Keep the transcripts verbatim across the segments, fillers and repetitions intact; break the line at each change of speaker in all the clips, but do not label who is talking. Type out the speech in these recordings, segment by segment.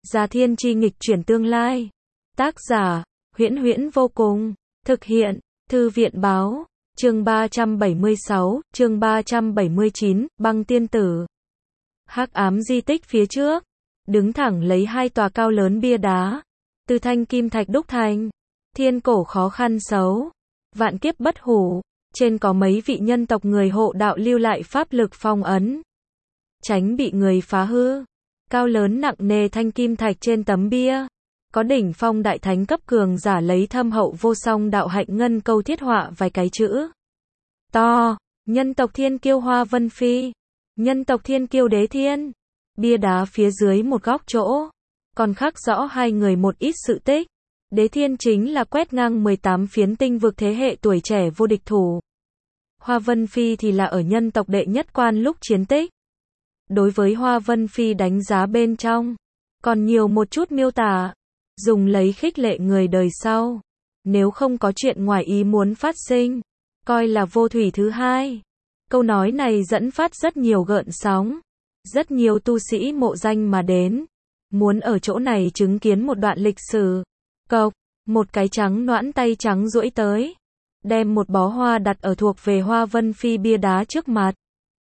Gia Thiên Chi nghịch chuyển tương lai. Tác giả, Huyễn Huyễn vô cùng. Thực hiện, Thư viện báo. Chương ba trăm bảy mươi sáu, chương ba trăm bảy mươi chín, Băng Tiên Tử. Hắc ám di tích phía trước, đứng thẳng lấy hai tòa cao lớn bia đá, từ thanh kim thạch đúc thành, thiên cổ khó khăn xấu, vạn kiếp bất hủ, trên có mấy vị nhân tộc người hộ đạo lưu lại pháp lực phong ấn, tránh bị người phá hư. Cao lớn nặng nề thanh kim thạch trên tấm bia, có đỉnh phong đại thánh cấp cường giả lấy thâm hậu vô song đạo hạnh ngân câu thiết họa vài cái chữ to: nhân tộc thiên kiêu Hoa Vân Phi, nhân tộc thiên kiêu Đế Thiên. Bia đá phía dưới một góc chỗ, còn khắc rõ hai người một ít sự tích. Đế Thiên chính là quét ngang mười tám phiến tinh vực thế hệ tuổi trẻ vô địch thủ. Hoa Vân Phi thì là ở nhân tộc đệ nhất quan lúc chiến tích. Đối với Hoa Vân Phi đánh giá bên trong, còn nhiều một chút miêu tả, dùng lấy khích lệ người đời sau. Nếu không có chuyện ngoài ý muốn phát sinh, coi là vô thủy thứ hai. Câu nói này dẫn phát rất nhiều gợn sóng. Rất nhiều tu sĩ mộ danh mà đến, muốn ở chỗ này chứng kiến một đoạn lịch sử. Cộc, một cái trắng noãn tay trắng duỗi tới, đem một bó hoa đặt ở thuộc về Hoa Vân Phi bia đá trước mặt.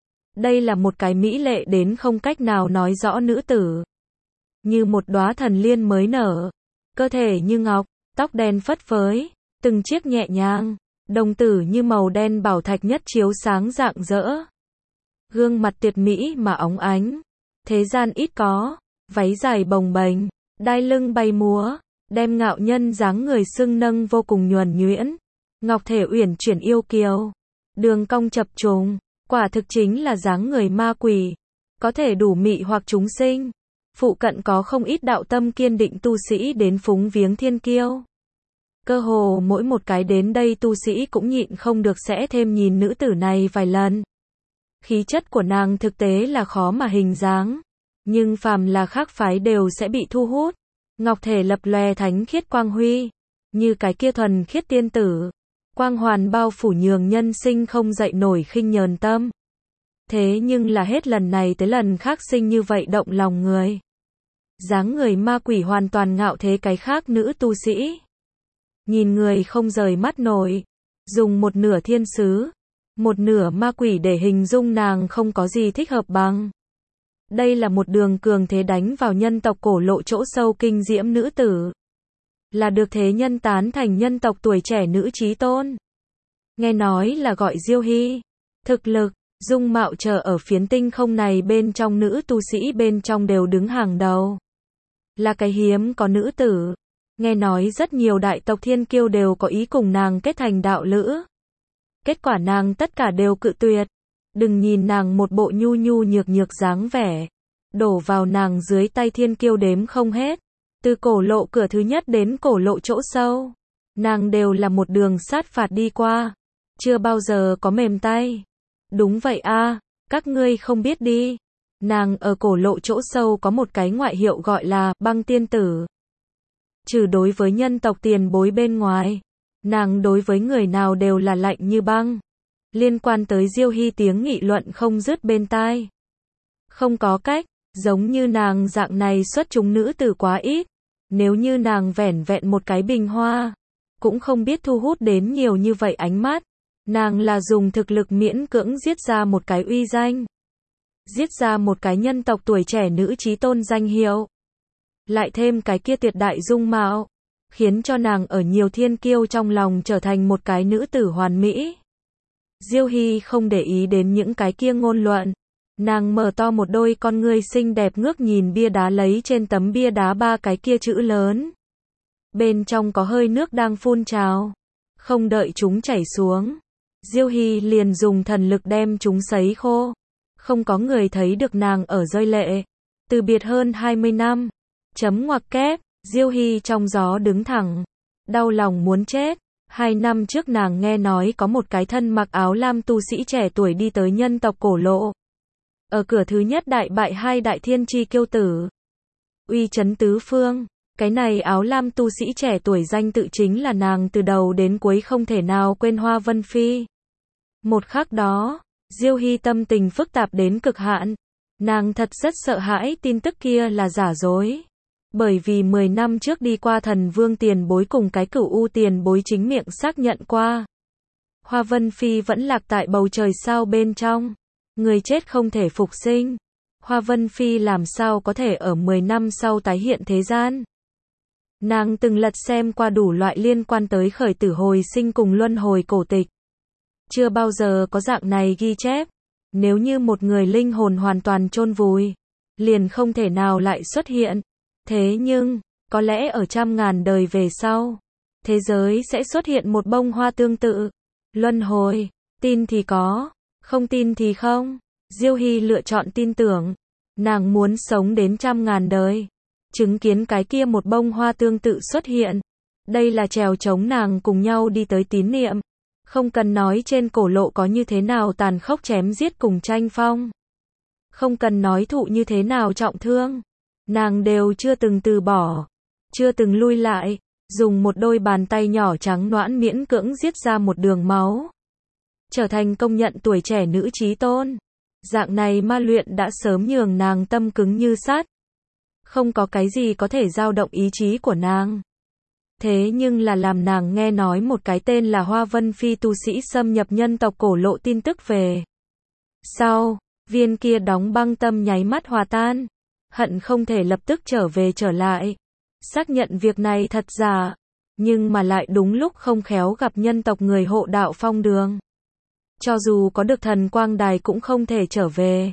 Đây là một cái mỹ lệ đến không cách nào nói rõ nữ tử. Như một đóa thần liên mới nở, cơ thể như ngọc, tóc đen phất phới, từng chiếc nhẹ nhàng, đồng tử như màu đen bảo thạch nhất chiếu sáng rạng rỡ. Gương mặt tuyệt mỹ mà óng ánh, thế gian ít có, váy dài bồng bềnh, đai lưng bay múa, đem ngạo nhân dáng người sưng nâng vô cùng nhuần nhuyễn, ngọc thể uyển chuyển yêu kiều, đường cong chập trùng, quả thực chính là dáng người ma quỷ, có thể đủ mị hoặc chúng sinh. Phụ cận có không ít đạo tâm kiên định tu sĩ đến phúng viếng thiên kiêu. Cơ hồ mỗi một cái đến đây tu sĩ cũng nhịn không được sẽ thêm nhìn nữ tử này vài lần. Khí chất của nàng thực tế là khó mà hình dáng, nhưng phàm là khác phái đều sẽ bị thu hút. Ngọc thể lập lòe thánh khiết quang huy, như cái kia thuần khiết tiên tử, quang hoàn bao phủ nhường nhân sinh không dậy nổi khinh nhờn tâm. Thế nhưng là hết lần này tới lần khác sinh như vậy động lòng người. Dáng người ma quỷ hoàn toàn ngạo thế cái khác nữ tu sĩ. Nhìn người không rời mắt nổi, dùng một nửa thiên sứ, một nửa ma quỷ để hình dung nàng không có gì thích hợp bằng. Đây là một đường cường thế đánh vào nhân tộc cổ lộ chỗ sâu kinh diễm nữ tử. Là được thế nhân tán thành nhân tộc tuổi trẻ nữ chí tôn. Nghe nói là gọi Diêu Hy. Thực lực, dung mạo chờ ở phiến tinh không này bên trong nữ tu sĩ bên trong đều đứng hàng đầu. Là cái hiếm có nữ tử. Nghe nói rất nhiều đại tộc thiên kiêu đều có ý cùng nàng kết thành đạo lữ. Kết quả nàng tất cả đều cự tuyệt. Đừng nhìn nàng một bộ nhu nhu nhược nhược dáng vẻ, đổ vào nàng dưới tay thiên kiêu đếm không hết. Từ cổ lộ cửa thứ nhất đến cổ lộ chỗ sâu, nàng đều là một đường sát phạt đi qua, chưa bao giờ có mềm tay. Đúng vậy a, các ngươi không biết đi. Nàng ở cổ lộ chỗ sâu có một cái ngoại hiệu gọi là Băng Tiên Tử. Trừ đối với nhân tộc tiền bối bên ngoài, nàng đối với người nào đều là lạnh như băng. Liên quan tới Diêu Hy tiếng nghị luận không dứt bên tai. Không có cách, giống như nàng dạng này xuất chúng nữ tử quá ít. Nếu như nàng vẻn vẹn một cái bình hoa, cũng không biết thu hút đến nhiều như vậy ánh mắt. Nàng là dùng thực lực miễn cưỡng giết ra một cái uy danh. Giết ra một cái nhân tộc tuổi trẻ nữ chí tôn danh hiệu. Lại thêm cái kia tuyệt đại dung mạo, khiến cho nàng ở nhiều thiên kiêu trong lòng trở thành một cái nữ tử hoàn mỹ. Diêu Hy không để ý đến những cái kia ngôn luận. Nàng mở to một đôi con ngươi xinh đẹp ngước nhìn bia đá lấy trên tấm bia đá ba cái kia chữ lớn. Bên trong có hơi nước đang phun trào. Không đợi chúng chảy xuống, Diêu Hy liền dùng thần lực đem chúng sấy khô. Không có người thấy được nàng ở rơi lệ. Từ biệt hơn hai mươi năm. Chấm ngoặc kép, Diêu Hy trong gió đứng thẳng. Đau lòng muốn chết. Hai năm trước nàng nghe nói có một cái thân mặc áo lam tu sĩ trẻ tuổi đi tới nhân tộc cổ lộ. Ở cửa thứ nhất đại bại hai đại thiên chi kiêu tử. Uy chấn tứ phương. Cái này áo lam tu sĩ trẻ tuổi danh tự chính là nàng từ đầu đến cuối không thể nào quên Hoa Vân Phi. Một khắc đó, Diêu Hy tâm tình phức tạp đến cực hạn. Nàng thật rất sợ hãi tin tức kia là giả dối. Bởi vì mười năm trước đi qua thần vương tiền bối cùng cái cửu u tiền bối chính miệng xác nhận qua. Hoa Vân Phi vẫn lạc tại bầu trời sao bên trong. Người chết không thể phục sinh. Hoa Vân Phi làm sao có thể ở mười năm sau tái hiện thế gian. Nàng từng lật xem qua đủ loại liên quan tới khởi tử hồi sinh cùng luân hồi cổ tịch. Chưa bao giờ có dạng này ghi chép. Nếu như một người linh hồn hoàn toàn chôn vùi, liền không thể nào lại xuất hiện. Thế nhưng, có lẽ ở trăm ngàn đời về sau, thế giới sẽ xuất hiện một bông hoa tương tự. Luân hồi, tin thì có, không tin thì không. Diêu Hy lựa chọn tin tưởng. Nàng muốn sống đến trăm ngàn đời, chứng kiến cái kia một bông hoa tương tự xuất hiện. Đây là trèo chống nàng cùng nhau đi tới tín niệm. Không cần nói trên cổ lộ có như thế nào tàn khốc chém giết cùng tranh phong. Không cần nói thụ như thế nào trọng thương. Nàng đều chưa từng từ bỏ, chưa từng lui lại, dùng một đôi bàn tay nhỏ trắng nõn miễn cưỡng giết ra một đường máu. Trở thành công nhận tuổi trẻ nữ chí tôn. Dạng này ma luyện đã sớm nhường nàng tâm cứng như sắt. Không có cái gì có thể dao động ý chí của nàng. Thế nhưng là làm nàng nghe nói một cái tên là Hoa Vân Phi tu sĩ xâm nhập nhân tộc cổ lộ tin tức về. Sau, viên kia đóng băng tâm nháy mắt hòa tan. Hận không thể lập tức trở về trở lại. Xác nhận việc này thật giả. Nhưng mà lại đúng lúc không khéo gặp nhân tộc người hộ đạo phong đường. Cho dù có được thần quang đài cũng không thể trở về.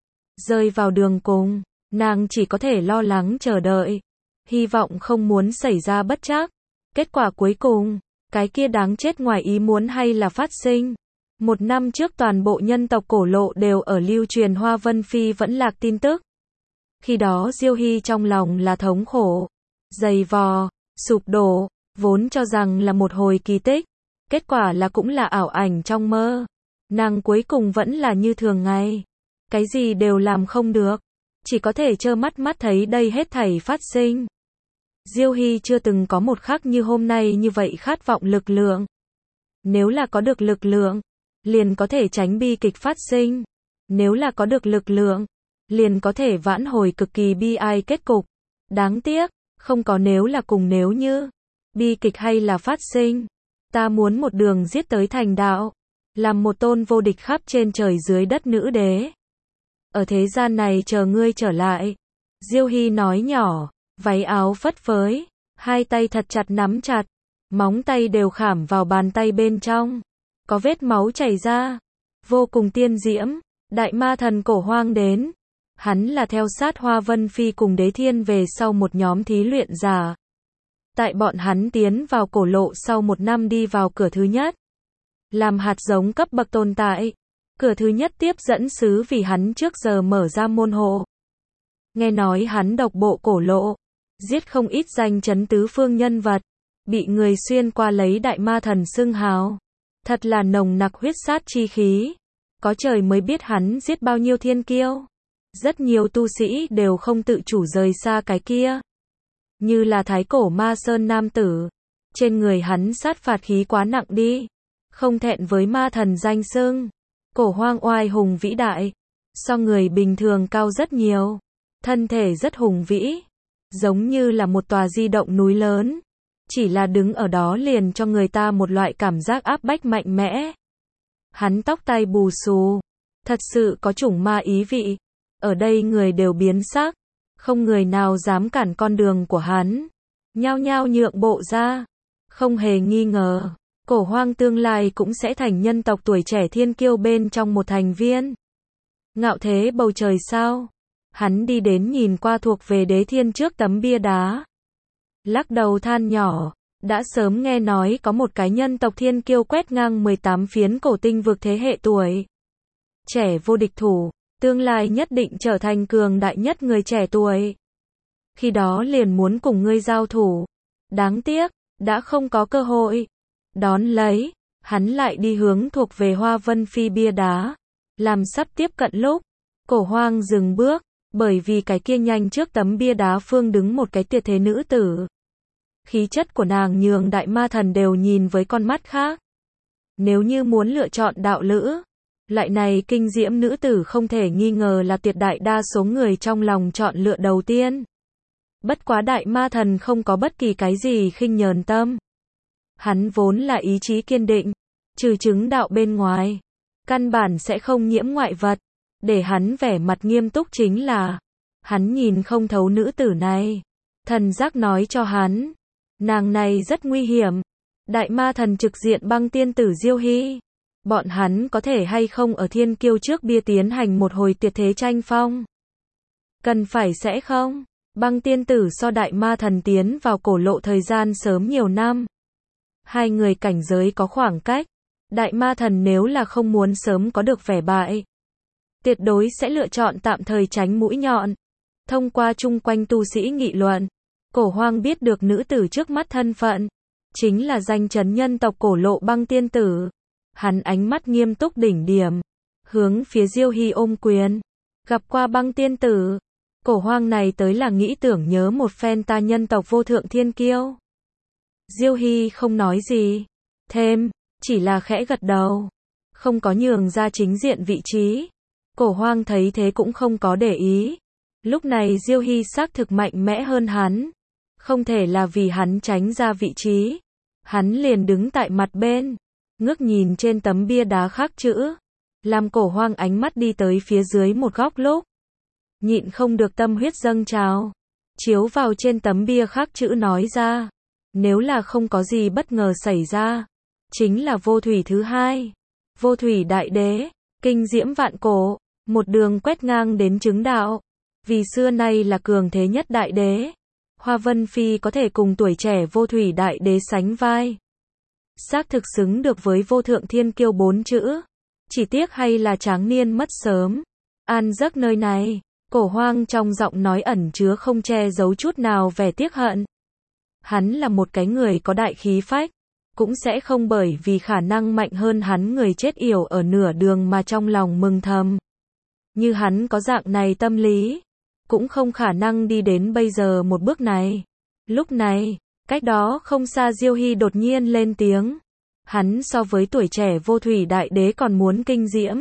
Rơi vào đường cùng, nàng chỉ có thể lo lắng chờ đợi. Hy vọng không muốn xảy ra bất trắc. Kết quả cuối cùng, cái kia đáng chết ngoài ý muốn hay là phát sinh. Một năm trước toàn bộ nhân tộc cổ lộ đều ở lưu truyền Hoa Vân Phi vẫn lạc tin tức. Khi đó Diêu Hy trong lòng là thống khổ, dày vò, sụp đổ, vốn cho rằng là một hồi kỳ tích. Kết quả là cũng là ảo ảnh trong mơ. Nàng cuối cùng vẫn là như thường ngày. Cái gì đều làm không được. Chỉ có thể trơ mắt mắt thấy đây hết thảy phát sinh. Diêu Hy chưa từng có một khắc như hôm nay như vậy khát vọng lực lượng. Nếu là có được lực lượng, liền có thể tránh bi kịch phát sinh. Nếu là có được lực lượng, liền có thể vãn hồi cực kỳ bi ai kết cục. Đáng tiếc, không có nếu là cùng nếu như. Bi kịch hay là phát sinh. Ta muốn một đường giết tới thành đạo. Làm một tôn vô địch khắp trên trời dưới đất nữ đế. Ở thế gian này chờ ngươi trở lại. Diêu Hy nói nhỏ, váy áo phất phới, hai tay thật chặt nắm chặt, móng tay đều khảm vào bàn tay bên trong. Có vết máu chảy ra, vô cùng tiên diễm. Đại ma thần cổ hoang đến. Hắn là theo sát Hoa Vân Phi cùng Đế Thiên về sau một nhóm thí luyện giả. Tại bọn hắn tiến vào cổ lộ sau một năm đi vào cửa thứ nhất. Làm hạt giống cấp bậc tồn tại. Cửa thứ nhất tiếp dẫn sứ vì hắn trước giờ mở ra môn hộ. Nghe nói hắn độc bộ cổ lộ. Giết không ít danh chấn tứ phương nhân vật. Bị người xuyên qua lấy đại ma thần xưng hào. Thật là nồng nặc huyết sát chi khí. Có trời mới biết hắn giết bao nhiêu thiên kiêu. Rất nhiều tu sĩ đều không tự chủ rời xa cái kia. Như là thái cổ ma sơn nam tử. Trên người hắn sát phạt khí quá nặng đi. Không thẹn với ma thần danh xưng. Cổ hoang oai hùng vĩ đại. So người bình thường cao rất nhiều. Thân thể rất hùng vĩ. Giống như là một tòa di động núi lớn. Chỉ là đứng ở đó liền cho người ta một loại cảm giác áp bách mạnh mẽ. Hắn tóc tai bù xù. Thật sự có chủng ma ý vị. Ở đây người đều biến sắc. Không người nào dám cản con đường của hắn. Nhao nhao nhượng bộ ra. Không hề nghi ngờ. Cổ hoang tương lai cũng sẽ thành nhân tộc tuổi trẻ thiên kiêu bên trong một thành viên. Ngạo thế bầu trời sao. Hắn đi đến nhìn qua thuộc về Đế Thiên trước tấm bia đá. Lắc đầu than nhỏ. Đã sớm nghe nói có một cái nhân tộc thiên kiêu quét ngang mười tám phiến cổ tinh vực thế hệ tuổi. Trẻ vô địch thủ. Tương lai nhất định trở thành cường đại nhất người trẻ tuổi. Khi đó liền muốn cùng ngươi giao thủ. Đáng tiếc, đã không có cơ hội. Đón lấy, hắn lại đi hướng thuộc về Hoa Vân Phi bia đá. Làm sắp tiếp cận lúc, cổ hoang dừng bước, bởi vì cái kia nhanh trước tấm bia đá phương đứng một cái tuyệt thế nữ tử. Khí chất của nàng nhường đại ma thần đều nhìn với con mắt khác. Nếu như muốn lựa chọn đạo lữ, loại này kinh diễm nữ tử không thể nghi ngờ là tuyệt đại đa số người trong lòng chọn lựa đầu tiên. Bất quá đại ma thần không có bất kỳ cái gì khinh nhờn tâm. Hắn vốn là ý chí kiên định, trừ chứng đạo bên ngoài, căn bản sẽ không nhiễm ngoại vật. Để hắn vẻ mặt nghiêm túc chính là, hắn nhìn không thấu nữ tử này. Thần giác nói cho hắn, nàng này rất nguy hiểm. Đại ma thần trực diện băng tiên tử Diêu Hy. Bọn hắn có thể hay không ở thiên kiêu trước bia tiến hành một hồi tuyệt thế tranh phong? Cần phải sẽ không? Băng tiên tử so đại ma thần tiến vào cổ lộ thời gian sớm nhiều năm. Hai người cảnh giới có khoảng cách. Đại ma thần nếu là không muốn sớm có được vẻ bại, tuyệt đối sẽ lựa chọn tạm thời tránh mũi nhọn. Thông qua chung quanh tu sĩ nghị luận, Cổ Hoang biết được nữ tử trước mắt thân phận, chính là danh chấn nhân tộc cổ lộ băng tiên tử. Hắn ánh mắt nghiêm túc đỉnh điểm, hướng phía Diêu Hy ôm quyền. Gặp qua băng tiên tử, Cổ Hoang này tới là nghĩ tưởng nhớ một phen ta nhân tộc vô thượng thiên kiêu. Diêu Hy không nói gì thêm, chỉ là khẽ gật đầu, không có nhường ra chính diện vị trí. Cổ Hoang thấy thế cũng không có để ý. Lúc này Diêu Hy xác thực mạnh mẽ hơn hắn, không thể là vì hắn tránh ra vị trí. Hắn liền đứng tại mặt bên, ngước nhìn trên tấm bia đá khắc chữ, làm Cổ Hoang ánh mắt đi tới phía dưới một góc lúc, nhịn không được tâm huyết dâng trào, chiếu vào trên tấm bia khắc chữ nói ra, nếu là không có gì bất ngờ xảy ra, chính là vô thủy thứ hai, vô thủy đại đế, kinh diễm vạn cổ, một đường quét ngang đến chứng đạo, vì xưa nay là cường thế nhất đại đế. Hoa Vân Phi có thể cùng tuổi trẻ vô thủy đại đế sánh vai, xác thực xứng được với vô thượng thiên kiêu bốn chữ. Chỉ tiếc hay là tráng niên mất sớm. An giấc nơi này, Cổ Hoang trong giọng nói ẩn chứa không che giấu chút nào vẻ tiếc hận. Hắn là một cái người có đại khí phách, cũng sẽ không bởi vì khả năng mạnh hơn hắn người chết yểu ở nửa đường mà trong lòng mừng thầm. Như hắn có dạng này tâm lý, cũng không khả năng đi đến bây giờ một bước này. Lúc này, cách đó không xa Diêu Hy đột nhiên lên tiếng. Hắn so với tuổi trẻ vô thủy đại đế còn muốn kinh diễm.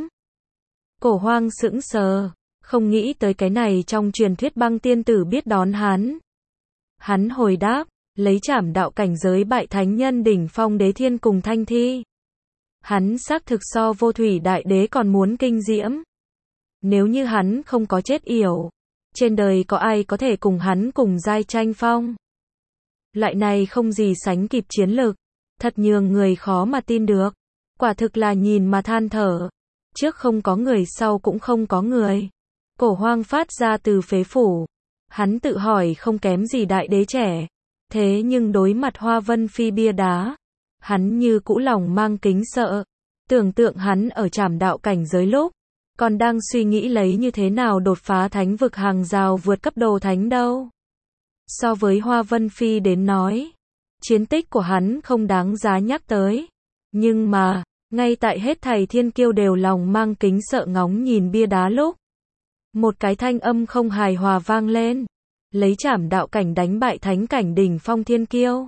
Cổ Hoang sững sờ, không nghĩ tới cái này trong truyền thuyết băng tiên tử biết đón hắn. Hắn hồi đáp, lấy trảm đạo cảnh giới bại thánh nhân đỉnh phong đế thiên cùng thanh thi. Hắn xác thực so vô thủy đại đế còn muốn kinh diễm. Nếu như hắn không có chết yểu, trên đời có ai có thể cùng hắn cùng giai tranh phong? Loại này không gì sánh kịp chiến lực, thật nhường người khó mà tin được. Quả thực là nhìn mà than thở. Trước không có người sau cũng không có người. Cổ Hoang phát ra từ phế phủ. Hắn tự hỏi không kém gì đại đế trẻ. Thế nhưng đối mặt Hoa Vân Phi bia đá, hắn như cũ lòng mang kính sợ. Tưởng tượng hắn ở trảm đạo cảnh giới lúc, còn đang suy nghĩ lấy như thế nào đột phá thánh vực hàng rào vượt cấp đồ thánh đâu. So với Hoa Vân Phi đến nói, chiến tích của hắn không đáng giá nhắc tới. Nhưng mà, ngay tại hết thảy thiên kiêu đều lòng mang kính sợ ngóng nhìn bia đá lúc, một cái thanh âm không hài hòa vang lên. Lấy trảm đạo cảnh đánh bại thánh cảnh đỉnh phong thiên kiêu.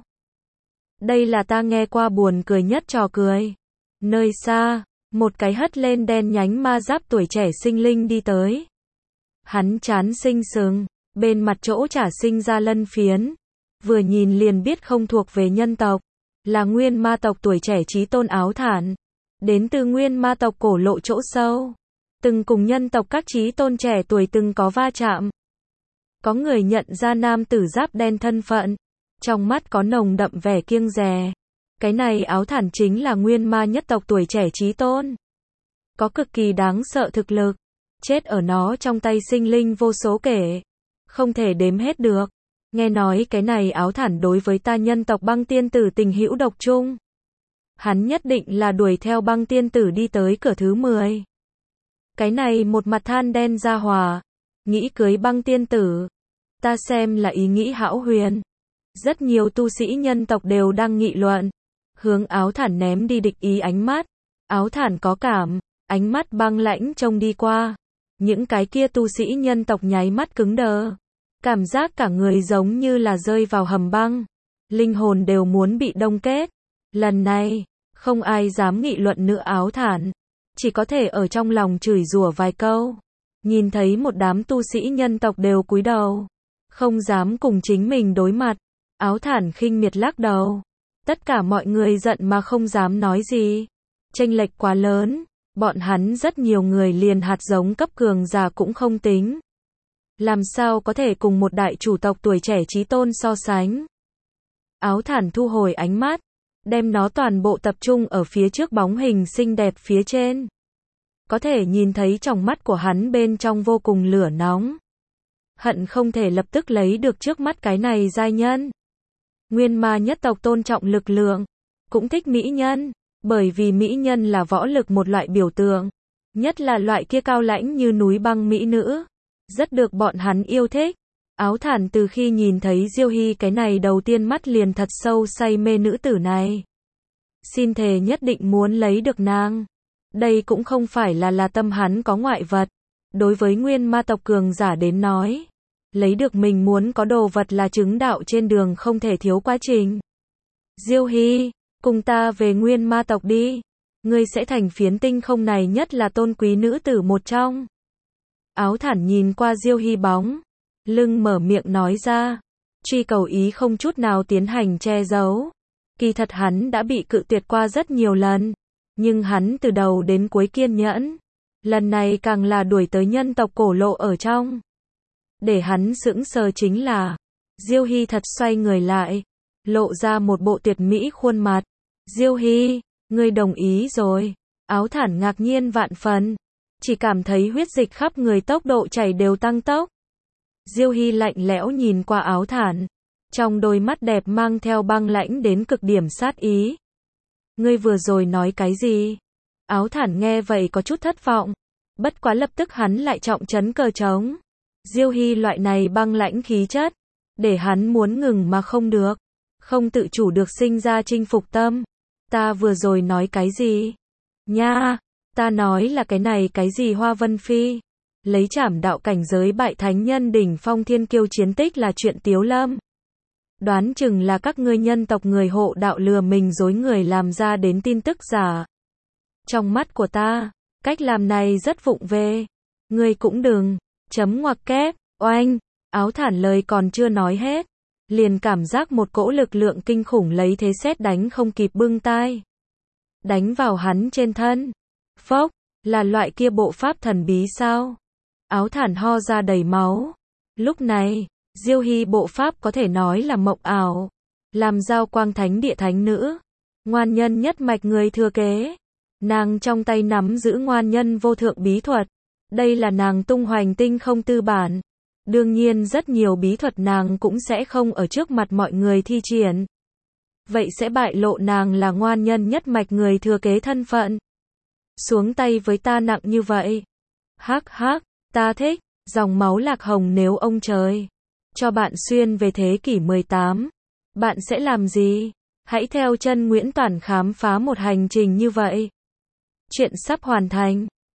Đây là ta nghe qua buồn cười nhất trò cười. Nơi xa, một cái hất lên đen nhánh ma giáp tuổi trẻ sinh linh đi tới. Hắn trán sinh sừng, bên mặt chỗ chả sinh ra lân phiến. Vừa nhìn liền biết không thuộc về nhân tộc. Là nguyên ma tộc tuổi trẻ chí tôn áo thản. Đến từ nguyên ma tộc cổ lộ chỗ sâu. Từng cùng nhân tộc các chí tôn trẻ tuổi từng có va chạm. Có người nhận ra nam tử giáp đen thân phận. Trong mắt có nồng đậm vẻ kiêng dè. Cái này áo thản chính là nguyên ma nhất tộc tuổi trẻ chí tôn. Có cực kỳ đáng sợ thực lực. Chết ở nó trong tay sinh linh vô số kể. Không thể đếm hết được. Nghe nói cái này áo thản đối với ta nhân tộc băng tiên tử tình hữu độc chung. Hắn nhất định là đuổi theo băng tiên tử đi tới cửa thứ mười. Cái này một mặt than đen ra hòa. Nghĩ cưới băng tiên tử. Ta xem là ý nghĩ hão huyền. Rất nhiều tu sĩ nhân tộc đều đang nghị luận. Hướng áo thản ném đi địch ý ánh mắt. Áo thản có cảm. Ánh mắt băng lãnh trông đi qua. Những cái kia tu sĩ nhân tộc nháy mắt cứng đờ. Cảm giác cả người giống như là rơi vào hầm băng. Linh hồn đều muốn bị đông kết. Lần này, không ai dám nghị luận nữa áo thản. Chỉ có thể ở trong lòng chửi rủa vài câu. Nhìn thấy một đám tu sĩ nhân tộc đều cúi đầu. Không dám cùng chính mình đối mặt. Áo Thản khinh miệt lắc đầu. Tất cả mọi người giận mà không dám nói gì. Chênh lệch quá lớn. Bọn hắn rất nhiều người liền hạt giống cấp cường giả cũng không tính. Làm sao có thể cùng một đại chủ tộc tuổi trẻ chí tôn so sánh. Áo Thản thu hồi ánh mắt, đem nó toàn bộ tập trung ở phía trước bóng hình xinh đẹp phía trên. Có thể nhìn thấy trong mắt của hắn bên trong vô cùng lửa nóng. Hận không thể lập tức lấy được trước mắt cái này giai nhân. Nguyên ma nhất tộc tôn trọng lực lượng, cũng thích mỹ nhân, bởi vì mỹ nhân là võ lực một loại biểu tượng, nhất là loại kia cao lãnh như núi băng mỹ nữ, rất được bọn hắn yêu thích. Áo Thản từ khi nhìn thấy Diêu Hy cái này đầu tiên mắt liền thật sâu say mê nữ tử này. Xin thề nhất định muốn lấy được nàng. Đây cũng không phải là là tâm hắn có ngoại vật. Đối với nguyên ma tộc cường giả đến nói, lấy được mình muốn có đồ vật là chứng đạo trên đường không thể thiếu quá trình. Diêu Hy, cùng ta về nguyên ma tộc đi. Ngươi sẽ thành phiến tinh không này nhất là tôn quý nữ tử một trong. Áo Thản nhìn qua Diêu Hy bóng lưng mở miệng nói ra, truy cầu ý không chút nào tiến hành che giấu. Kỳ thật hắn đã bị cự tuyệt qua rất nhiều lần, nhưng hắn từ đầu đến cuối kiên nhẫn. Lần này càng là đuổi tới nhân tộc cổ lộ ở trong. Để hắn sững sờ chính là, Diêu Hy thật xoay người lại, lộ ra một bộ tuyệt mỹ khuôn mặt. Diêu Hy, ngươi đồng ý rồi. Áo Thản ngạc nhiên vạn phần, chỉ cảm thấy huyết dịch khắp người tốc độ chảy đều tăng tốc. Diêu Hy lạnh lẽo nhìn qua Áo Thản, trong đôi mắt đẹp mang theo băng lãnh đến cực điểm sát ý. Ngươi vừa rồi nói cái gì? Áo Thản nghe vậy có chút thất vọng, bất quá lập tức hắn lại trọng trấn cờ trống. Diêu Hy loại này băng lãnh khí chất, để hắn muốn ngừng mà không được, không tự chủ được sinh ra chinh phục tâm. Ta vừa rồi nói cái gì? Nha, ta nói là cái này cái gì Hoa Vân Phi? Lấy trảm đạo cảnh giới bại thánh nhân đỉnh phong thiên kiêu chiến tích là chuyện tiếu lâm. Đoán chừng là các ngươi nhân tộc người hộ đạo lừa mình dối người làm ra đến tin tức giả. Trong mắt của ta, cách làm này rất vụng về. Ngươi cũng đừng, chấm ngoặc kép, oanh, Áo Thản lời còn chưa nói hết. Liền cảm giác một cỗ lực lượng kinh khủng lấy thế sét đánh không kịp bưng tai. Đánh vào hắn trên thân. Phốc, là loại kia bộ pháp thần bí sao? Áo Thản ho ra đầy máu. Lúc này, Diêu Hy bộ pháp có thể nói là mộng ảo. Làm giao quang thánh địa thánh nữ. Ngoan nhân nhất mạch người thừa kế. Nàng trong tay nắm giữ ngoan nhân vô thượng bí thuật. Đây là nàng tung hoành tinh không tư bản. Đương nhiên rất nhiều bí thuật nàng cũng sẽ không ở trước mặt mọi người thi triển. Vậy sẽ bại lộ nàng là ngoan nhân nhất mạch người thừa kế thân phận. Xuống tay với ta nặng như vậy. Hắc hắc, ta thích, dòng máu lạc hồng nếu ông trời cho bạn xuyên về thế kỷ mười tám. Bạn sẽ làm gì? Hãy theo chân Nguyễn Toản khám phá một hành trình như vậy. Chuyện sắp hoàn thành.